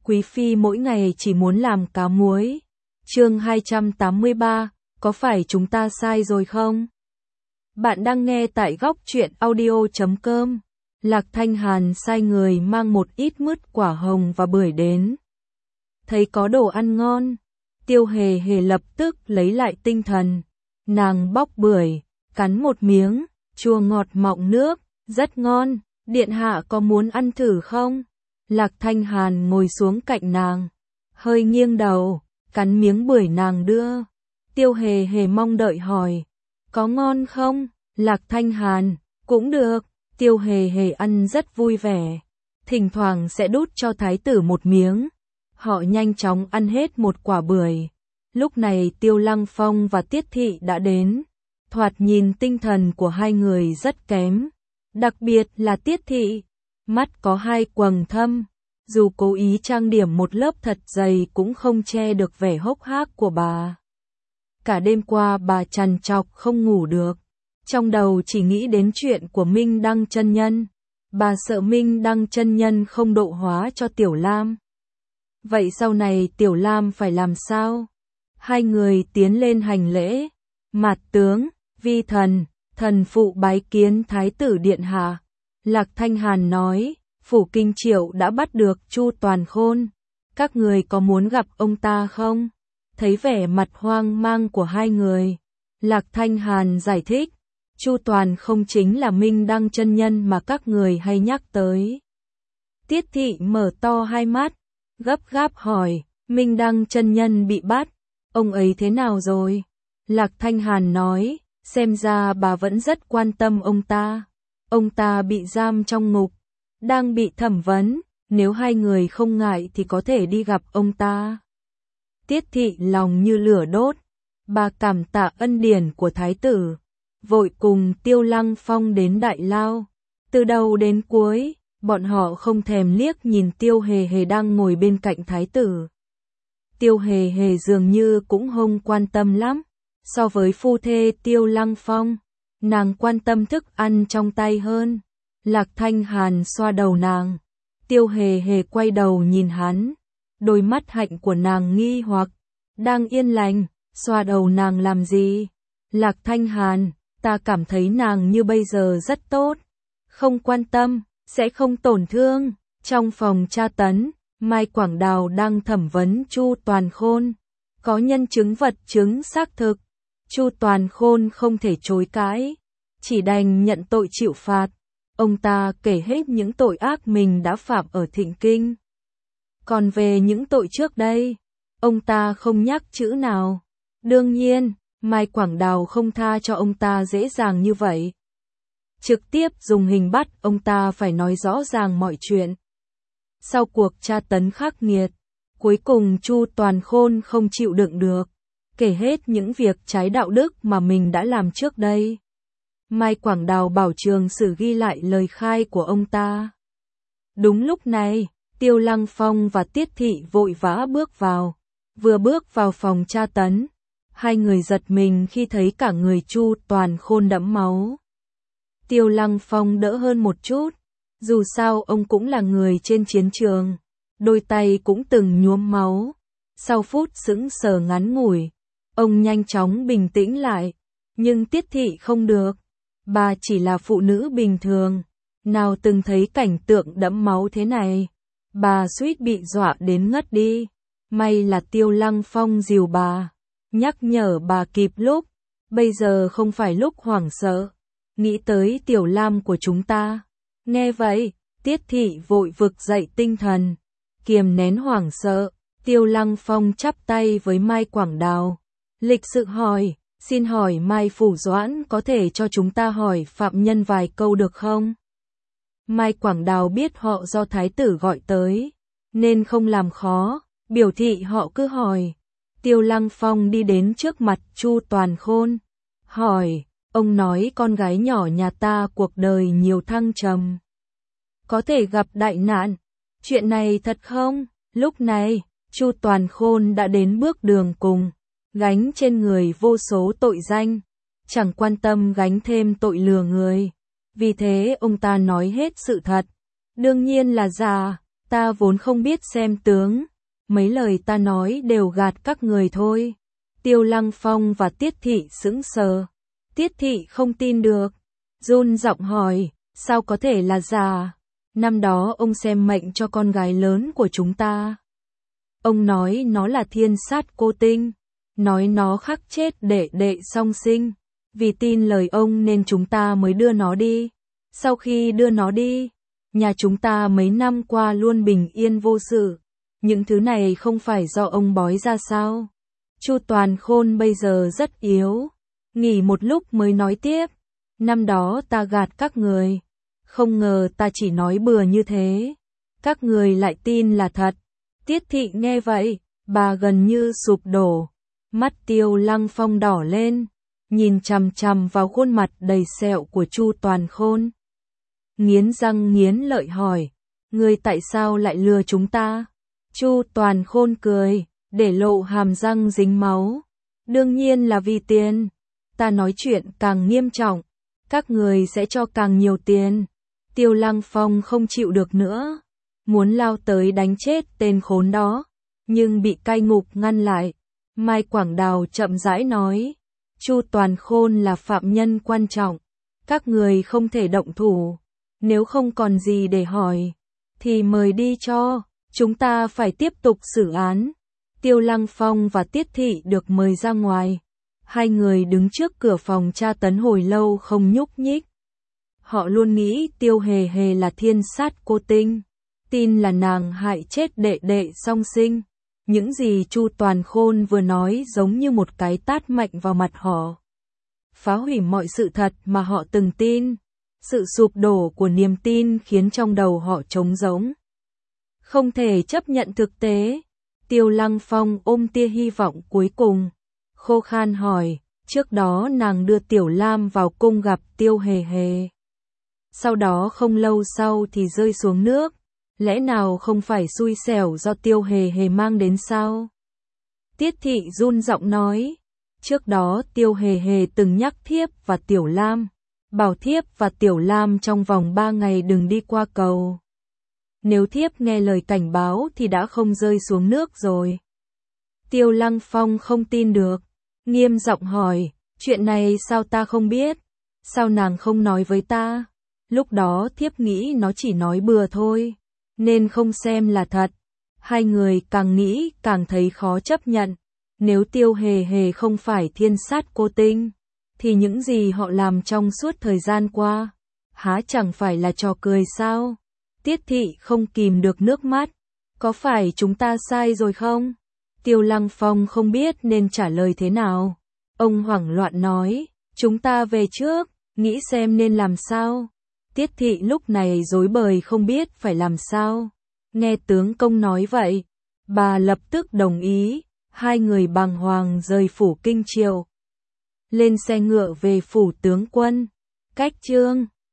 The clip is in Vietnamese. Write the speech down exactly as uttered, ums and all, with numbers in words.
Quý phi mỗi ngày chỉ muốn làm cá muối. Chương hai trăm tám mươi ba, có phải chúng ta sai rồi không? Bạn đang nghe tại góc truyện audio chấm com. Lạc Thanh Hàn sai người mang một ít mứt quả hồng và bưởi đến. Thấy có đồ ăn ngon, Tiêu Hề Hề lập tức lấy lại tinh thần. Nàng bóc bưởi, cắn một miếng, chua ngọt mọng nước, rất ngon, điện hạ có muốn ăn thử không? Lạc Thanh Hàn ngồi xuống cạnh nàng, hơi nghiêng đầu, cắn miếng bưởi nàng đưa. Tiêu Hề Hề mong đợi hỏi, có ngon không? Lạc Thanh Hàn, cũng được. Tiêu Hề Hề ăn rất vui vẻ, thỉnh thoảng sẽ đút cho thái tử một miếng. Họ nhanh chóng ăn hết một quả bưởi. Lúc này Tiêu Lăng Phong và Tiết Thị đã đến. Thoạt nhìn tinh thần của hai người rất kém, đặc biệt là Tiết Thị, mắt có hai quầng thâm, dù cố ý trang điểm một lớp thật dày cũng không che được vẻ hốc hác của bà. Cả đêm qua bà trằn trọc không ngủ được, trong đầu chỉ nghĩ đến chuyện của Minh Đăng chân nhân. Bà sợ Minh Đăng chân nhân không độ hóa cho Tiểu Lam. Vậy sau này Tiểu Lam phải làm sao? Hai người tiến lên hành lễ. Mạt tướng, vi thần, thần phụ bái kiến thái tử điện hạ. Lạc Thanh Hàn nói, phủ Kinh Triệu đã bắt được Chu Toàn Khôn. Các người có muốn gặp ông ta không? Thấy vẻ mặt hoang mang của hai người, Lạc Thanh Hàn giải thích, Chu Toàn không chính là Minh Đăng chân nhân mà các người hay nhắc tới. Tiết Thị mở to hai mắt, gấp gáp hỏi, Minh Đăng chân nhân bị bắt, ông ấy thế nào rồi? Lạc Thanh Hàn nói, xem ra bà vẫn rất quan tâm ông ta. Ông ta bị giam trong ngục, đang bị thẩm vấn, nếu hai người không ngại thì có thể đi gặp ông ta. Tiết Thị lòng như lửa đốt, bà cảm tạ ân điển của thái tử, vội cùng Tiêu Lăng Phong đến Đại Lao. Từ đầu đến cuối, bọn họ không thèm liếc nhìn Tiêu Hề Hề đang ngồi bên cạnh thái tử. Tiêu Hề Hề dường như cũng không quan tâm lắm, so với phu thê Tiêu Lăng Phong, nàng quan tâm thức ăn trong tay hơn. Lạc Thanh Hàn xoa đầu nàng, Tiêu Hề Hề quay đầu nhìn hắn, đôi mắt hạnh của nàng nghi hoặc, đang yên lành, xoa đầu nàng làm gì? Lạc Thanh Hàn, ta cảm thấy nàng như bây giờ rất tốt, không quan tâm, sẽ không tổn thương. Trong phòng tra tấn, Mai Quảng Đào đang thẩm vấn Chu Toàn Khôn, có nhân chứng vật chứng xác thực. Chu Toàn Khôn không thể chối cãi, chỉ đành nhận tội chịu phạt. Ông ta kể hết những tội ác mình đã phạm ở Thịnh Kinh. Còn về những tội trước đây, ông ta không nhắc chữ nào. Đương nhiên, Mai Quảng Đào không tha cho ông ta dễ dàng như vậy. Trực tiếp dùng hình bắt ông ta phải nói rõ ràng mọi chuyện. Sau cuộc tra tấn khắc nghiệt, cuối cùng Chu Toàn Khôn không chịu đựng được, kể hết những việc trái đạo đức mà mình đã làm trước đây. Mai Quảng Đào bảo trường sử ghi lại lời khai của ông ta. Đúng lúc này, Tiêu Lăng Phong và Tiết Thị vội vã bước vào. Vừa bước vào phòng tra tấn, hai người giật mình khi thấy cả người Chu Toàn Khôn đẫm máu. Tiêu Lăng Phong đỡ hơn một chút, dù sao ông cũng là người trên chiến trường, đôi tay cũng từng nhuốm máu. Sau phút sững sờ ngắn ngủi, ông nhanh chóng bình tĩnh lại, nhưng Tiết Thị không được. Bà chỉ là phụ nữ bình thường, nào từng thấy cảnh tượng đẫm máu thế này. Bà suýt bị dọa đến ngất đi. May là Tiêu Lăng Phong dìu bà, nhắc nhở bà kịp lúc. Bây giờ không phải lúc hoảng sợ, nghĩ tới Tiểu Lam của chúng ta. Nghe vậy, Tiết Thị vội vực dậy tinh thần, kiềm nén hoảng sợ. Tiêu Lăng Phong chắp tay với Mai Quảng Đào, lịch sự hỏi, xin hỏi Mai Phủ Doãn có thể cho chúng ta hỏi phạm nhân vài câu được không? Mai Quảng Đào biết họ do thái tử gọi tới, nên không làm khó, biểu thị họ cứ hỏi. Tiêu Lăng Phong đi đến trước mặt Chu Toàn Khôn, hỏi, ông nói con gái nhỏ nhà ta cuộc đời nhiều thăng trầm, có thể gặp đại nạn, chuyện này thật không? Lúc này, Chu Toàn Khôn đã đến bước đường cùng, gánh trên người vô số tội danh, chẳng quan tâm gánh thêm tội lừa người. Vì thế ông ta nói hết sự thật, đương nhiên là giả. Ta vốn không biết xem tướng, mấy lời ta nói đều gạt các người thôi. Tiêu Lăng Phong và Tiết Thị sững sờ. Tiết Thị không tin được, run giọng hỏi, sao có thể là giả? Năm đó ông xem mệnh cho con gái lớn của chúng ta. Ông nói nó là thiên sát cô tinh, nói nó khắc chết đệ đệ song sinh. Vì tin lời ông nên chúng ta mới đưa nó đi. Sau khi đưa nó đi, nhà chúng ta mấy năm qua luôn bình yên vô sự. Những thứ này không phải do ông bói ra sao? Chu Toàn Khôn bây giờ rất yếu. Nghỉ một lúc mới nói tiếp. Năm đó ta gạt các người. Không ngờ ta chỉ nói bừa như thế. Các người lại tin là thật. Tiết Thị nghe vậy, bà gần như sụp đổ. Mắt Tiêu Lăng Phong đỏ lên, nhìn chằm chằm vào khuôn mặt đầy sẹo của Chu Toàn Khôn. Nghiến răng nghiến lợi hỏi, ngươi tại sao lại lừa chúng ta? Chu Toàn Khôn cười, để lộ hàm răng dính máu. Đương nhiên là vì tiền. Ta nói chuyện càng nghiêm trọng, các người sẽ cho càng nhiều tiền. Tiêu Lăng Phong không chịu được nữa, muốn lao tới đánh chết tên khốn đó, nhưng bị cai ngục ngăn lại. Mai Quảng Đào chậm rãi nói, Chu Toàn Khôn là phạm nhân quan trọng, các người không thể động thủ. Nếu không còn gì để hỏi, thì mời đi cho, chúng ta phải tiếp tục xử án. Tiêu Lăng Phong và Tiết Thị được mời ra ngoài. Hai người đứng trước cửa phòng tra tấn hồi lâu không nhúc nhích. Họ luôn nghĩ Tiêu Hề Hề là thiên sát cô tinh, tin là nàng hại chết đệ đệ song sinh. Những gì Chu Toàn Khôn vừa nói giống như một cái tát mạnh vào mặt họ, phá hủy mọi sự thật mà họ từng tin. Sự sụp đổ của niềm tin khiến trong đầu họ trống rỗng, không thể chấp nhận thực tế. Tiêu Lăng Phong ôm tia hy vọng cuối cùng, khô khan hỏi, trước đó nàng đưa Tiểu Lam vào cung gặp Tiêu Hề Hề. Sau đó không lâu sau thì rơi xuống nước, lẽ nào không phải xui xẻo do Tiêu Hề Hề mang đến sao? Tiết Thị run giọng nói, trước đó Tiêu Hề Hề từng nhắc Thiếp và Tiểu Lam, bảo Thiếp và Tiểu Lam trong vòng ba ngày đừng đi qua cầu. Nếu Thiếp nghe lời cảnh báo thì đã không rơi xuống nước rồi. Tiêu Lăng Phong không tin được, nghiêm giọng hỏi, chuyện này sao ta không biết? Sao nàng không nói với ta? Lúc đó Thiếp nghĩ nó chỉ nói bừa thôi, nên không xem là thật. Hai người càng nghĩ càng thấy khó chấp nhận. Nếu Tiêu Hề Hề không phải thiên sát cô tinh, thì những gì họ làm trong suốt thời gian qua, há chẳng phải là trò cười sao? Tiết Thị không kìm được nước mắt. Có phải chúng ta sai rồi không? Tiêu Lăng Phong không biết nên trả lời thế nào. Ông hoảng loạn nói, chúng ta về trước, nghĩ xem nên làm sao. Tiết Thị lúc này rối bời không biết phải làm sao. Nghe tướng công nói vậy, bà lập tức đồng ý. Hai người bàng hoàng rời phủ Kinh Triệu, lên xe ngựa về phủ tướng quân. Cách chương